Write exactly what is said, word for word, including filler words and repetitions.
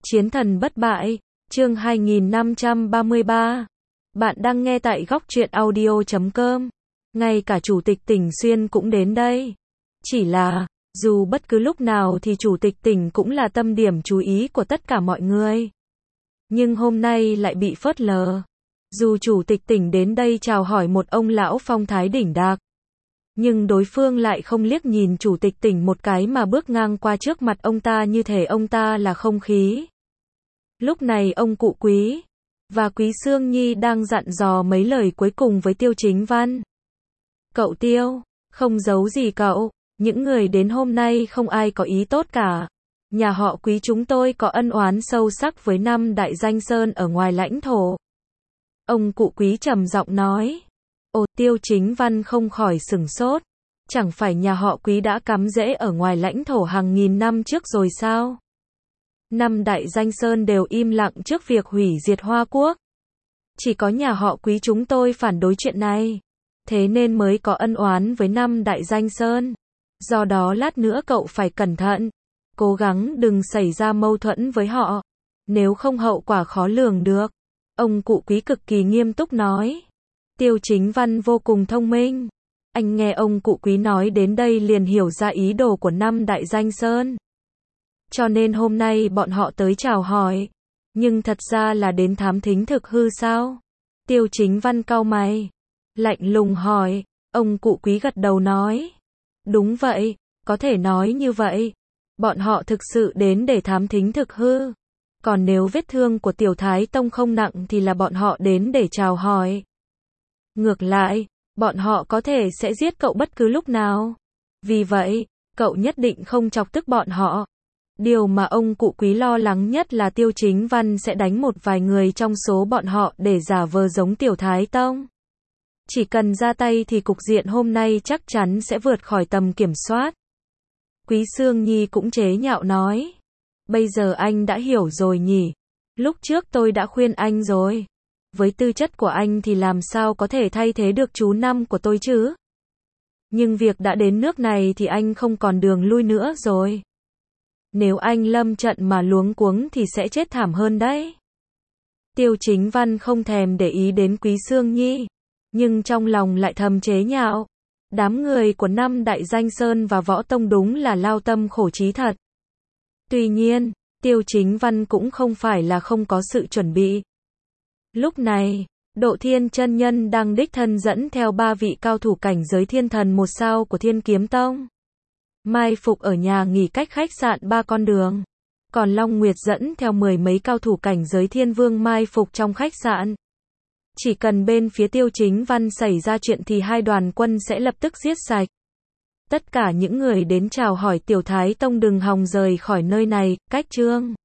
Chiến thần bất bại, chương hai nghìn năm trăm ba mươi ba. Bạn đang nghe tại góc truyện audio chấm com. Ngay cả chủ tịch tỉnh Xuyên cũng đến đây. Chỉ là, dù bất cứ lúc nào thì chủ tịch tỉnh cũng là tâm điểm chú ý của tất cả mọi người. Nhưng hôm nay lại bị phớt lờ. Dù chủ tịch tỉnh đến đây chào hỏi một ông lão phong thái đỉnh đạc, nhưng đối phương lại không liếc nhìn chủ tịch tỉnh một cái mà bước ngang qua trước mặt ông ta như thể ông ta là không khí. Lúc này ông cụ Quý và Quý Sương Nhi đang dặn dò mấy lời cuối cùng với Tiêu Chính Văn. Cậu Tiêu, không giấu gì cậu, những người đến hôm nay không ai có ý tốt cả. Nhà họ Quý chúng tôi có ân oán sâu sắc với năm đại danh sơn ở ngoài lãnh thổ. Ông cụ Quý trầm giọng nói. Ồ, Tiêu Chính Văn không khỏi sửng sốt. Chẳng phải nhà họ Quý đã cắm rễ ở ngoài lãnh thổ hàng nghìn năm trước rồi sao? Năm đại danh sơn đều im lặng trước việc hủy diệt Hoa Quốc. Chỉ có nhà họ Quý chúng tôi phản đối chuyện này. Thế nên mới có ân oán với năm đại danh sơn. Do đó lát nữa cậu phải cẩn thận. Cố gắng đừng xảy ra mâu thuẫn với họ. Nếu không hậu quả khó lường được. Ông cụ Quý cực kỳ nghiêm túc nói. Tiêu Chính Văn vô cùng thông minh. Anh nghe ông cụ Quý nói đến đây liền hiểu ra ý đồ của năm đại danh sơn. Cho nên hôm nay bọn họ tới chào hỏi. Nhưng thật ra là đến thám thính thực hư sao? Tiêu Chính Văn cau mày. Lạnh lùng hỏi. Ông cụ Quý gật đầu nói. Đúng vậy, có thể nói như vậy. Bọn họ thực sự đến để thám thính thực hư. Còn nếu vết thương của Tiểu Thái Tông không nặng thì là bọn họ đến để chào hỏi. Ngược lại, bọn họ có thể sẽ giết cậu bất cứ lúc nào. Vì vậy, cậu nhất định không chọc tức bọn họ. Điều mà ông cụ Quý lo lắng nhất là Tiêu Chính Văn sẽ đánh một vài người trong số bọn họ để giả vờ giống Tiểu Thái Tông. Chỉ cần ra tay thì cục diện hôm nay chắc chắn sẽ vượt khỏi tầm kiểm soát. Quý Sương Nhi cũng chế nhạo nói. Bây giờ anh đã hiểu rồi nhỉ? Lúc trước tôi đã khuyên anh rồi. Với tư chất của anh thì làm sao có thể thay thế được chú năm của tôi chứ? Nhưng việc đã đến nước này thì anh không còn đường lui nữa rồi. Nếu anh lâm trận mà luống cuống thì sẽ chết thảm hơn đấy. Tiêu Chính Văn không thèm để ý đến Quý Sương Nhi, nhưng trong lòng lại thầm chế nhạo. Đám người của năm đại danh sơn và võ tông đúng là lao tâm khổ trí thật. Tuy nhiên, Tiêu Chính Văn cũng không phải là không có sự chuẩn bị. Lúc này, Độ Thiên chân nhân đang đích thân dẫn theo ba vị cao thủ cảnh giới thiên thần một sao của Thiên Kiếm Tông. Mai phục ở nhà nghỉ cách khách sạn ba con đường. Còn Long Nguyệt dẫn theo mười mấy cao thủ cảnh giới thiên vương mai phục trong khách sạn. Chỉ cần bên phía Tiêu Chính Văn xảy ra chuyện thì hai đoàn quân sẽ lập tức giết sạch. Tất cả những người đến chào hỏi Tiểu Thái Tông đừng hòng rời khỏi nơi này, cách chương.